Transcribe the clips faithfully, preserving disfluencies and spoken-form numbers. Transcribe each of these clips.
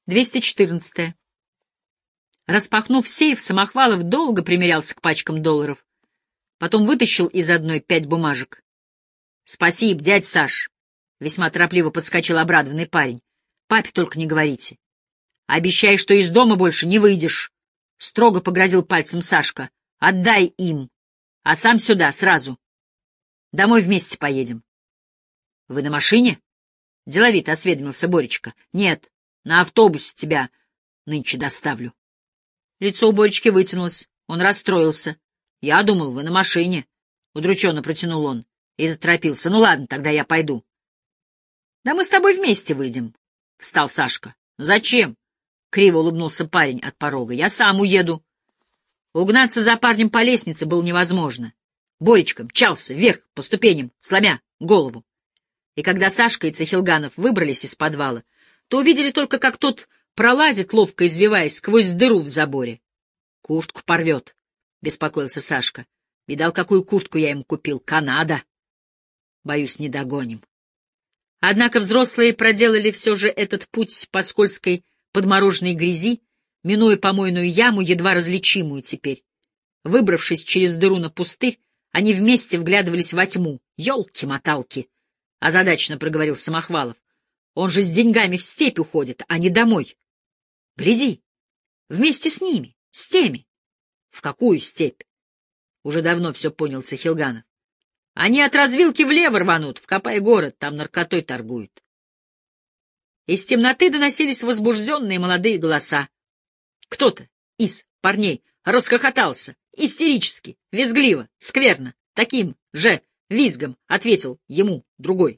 двести четырнадцатое. Распахнув сейф, Самохвалов долго примерялся к пачкам долларов. Потом вытащил из одной пять бумажек. — Спасибо, дядь Саш! — весьма торопливо подскочил обрадованный парень. — Папе только не говорите. — Обещай, что из дома больше не выйдешь! — строго погрозил пальцем Сашка. — Отдай им, а сам сюда, сразу. Домой вместе поедем. — Вы на машине? — деловито осведомился Боречка. — Нет, на автобусе тебя нынче доставлю. Лицо у Боречки вытянулось. Он расстроился. — Я думал, вы на машине. Удрученно протянул он и заторопился. — Ну ладно, тогда я пойду. — Да мы с тобой вместе выйдем, — встал Сашка. — Зачем? — криво улыбнулся парень от порога. — Я сам уеду. Угнаться за парнем по лестнице было невозможно. Боречка мчался вверх по ступеням, сломя голову. И когда Сашка и Цехилганов выбрались из подвала, то увидели только, как тот пролазит, ловко извиваясь, сквозь дыру в заборе. — Куртку порвет, — беспокоился Сашка. — Видал, какую куртку я ему купил? Канада. Боюсь, не догоним. Однако взрослые проделали все же этот путь по скользкой подмороженной грязи, минуя помойную яму, едва различимую теперь. Выбравшись через дыру на пустырь, они вместе вглядывались во тьму. — Ёлки-моталки! — озадаченно проговорил Самохвалов. — Он же с деньгами в степь уходит, а не домой. — Гляди! Вместе с ними, с теми. — В какую степь? Уже давно все понял Цехилганов. — Они от развилки влево рванут, в Копай-город, там наркотой торгуют. Из темноты доносились возбужденные молодые голоса. Кто-то из парней расхохотался, истерически, визгливо, скверно, таким же визгом ответил ему другой.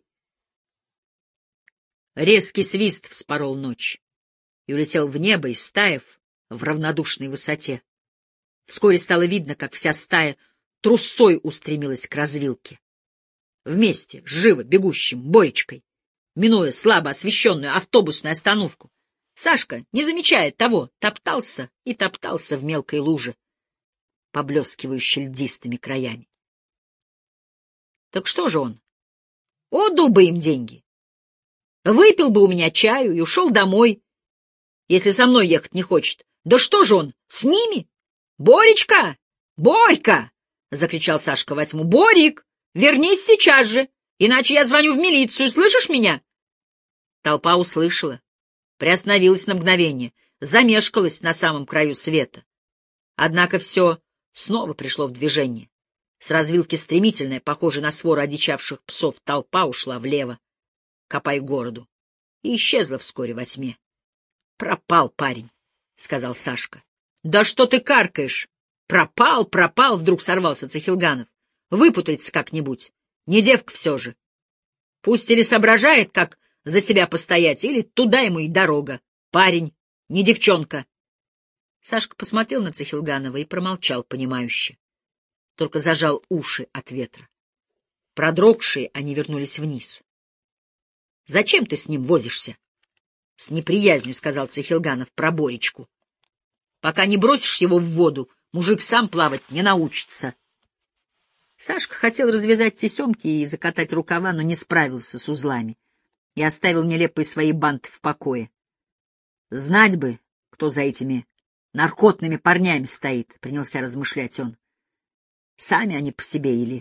Резкий свист вспорол ночь и улетел в небо, истаив в равнодушной высоте. Вскоре стало видно, как вся стая трусцой устремилась к развилке. Вместе с живо бегущим Боречкой, минуя слабо освещенную автобусную остановку, Сашка, не замечая того, топтался и топтался в мелкой луже, поблескивающей льдистыми краями. Так что же он? Отдал бы им деньги. Выпил бы у меня чаю и ушел домой, если со мной ехать не хочет. Да что же он, с ними? Боречка! Борька! — закричал Сашка во тьму. — Борик, вернись сейчас же, иначе я звоню в милицию, слышишь меня? Толпа услышала, приостановилась на мгновение, замешкалась на самом краю света. Однако все снова пришло в движение. С развилки стремительная, похожая на свору одичавших псов, толпа ушла влево, Копай городу, и исчезла вскоре во тьме. — Пропал парень, — сказал Сашка. — Да что ты каркаешь? Пропал, пропал, — вдруг сорвался Цехилганов. — Выпутается как-нибудь. Не девка все же. Пусть или соображает, как за себя постоять, или туда ему и дорога. Парень, не девчонка. Сашка посмотрел на Цехилганова и промолчал понимающе. Только зажал уши от ветра. Продрогшие, они вернулись вниз. — Зачем ты с ним возишься? — С неприязнью сказал Цехилганов про Боречку. — Пока не бросишь его в воду, мужик сам плавать не научится. Сашка хотел развязать тесемки и закатать рукава, но не справился с узлами и оставил нелепые свои банты в покое. Знать бы, кто за этими наркотными парнями стоит, — принялся размышлять он. Сами они по себе или...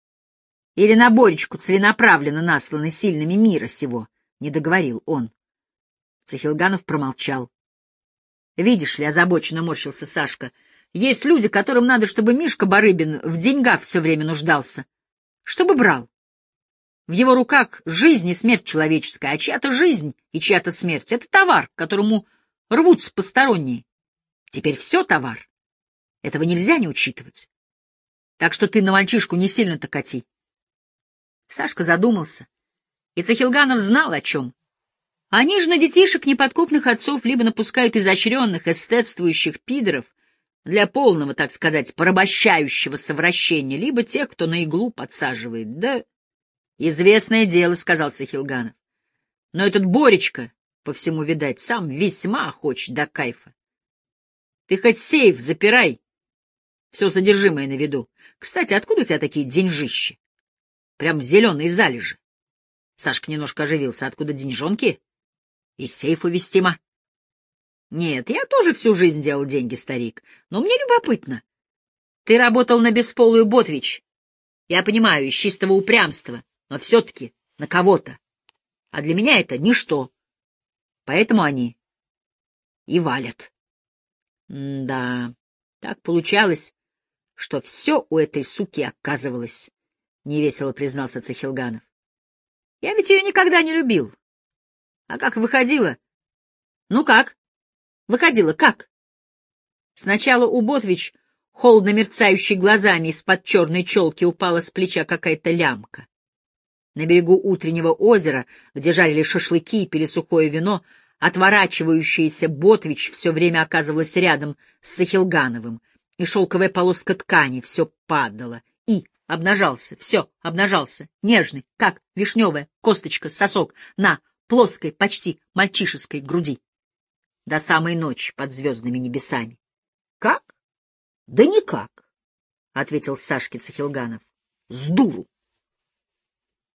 Или на Боречку целенаправленно насланы сильными мира сего, — не договорил он. Цехилганов промолчал. Видишь ли, озабоченно морщился Сашка, есть люди, которым надо, чтобы Мишка Барыбин в деньгах все время нуждался. Чтобы брал. В его руках жизнь и смерть человеческая, а чья-то жизнь и чья-то смерть — это товар, к которому рвутся посторонние. Теперь все товар. Этого нельзя не учитывать. Так что ты на мальчишку не сильно-то кати. Сашка задумался, и Цехилганов знал о чем. Они же на детишек неподкупных отцов либо напускают изощренных, эстетствующих пидоров для полного, так сказать, порабощающего совращения, либо тех, кто на иглу подсаживает. Да, известное дело, — сказал Цехилганов. Но этот Боречка, по всему видать, сам весьма хочет до кайфа. Ты хоть сейф запирай, все содержимое на виду. Кстати, откуда у тебя такие деньжищи? Прям зеленые залежи. Сашка немножко оживился. Откуда деньжонки? Из сейфа вестимо. Нет, я тоже всю жизнь делал деньги, старик, но мне любопытно. Ты работал на бесполую Ботвич. Я понимаю, из чистого упрямства, но все-таки на кого-то. А для меня это ничто. Поэтому они и валят. М-да, так получалось, что все у этой суки оказывалось, — невесело признался Цахилганов. Я ведь ее никогда не любил. А как выходила? Ну как? Выходила как? Сначала у Ботвич, холодно мерцающей глазами, из-под черной челки упала с плеча какая-то лямка. На берегу утреннего озера, где жарили шашлыки и пили сухое вино, отворачивающаяся Ботвич все время оказывалась рядом с Сахилгановым, и шелковая полоска ткани все падала, и обнажался, все обнажался, нежный, как вишневая косточка, сосок, на плоской, почти мальчишеской груди. До самой ночи под звездными небесами. — Как? — Да никак, — ответил Сашке Цахилганов. — С дуру.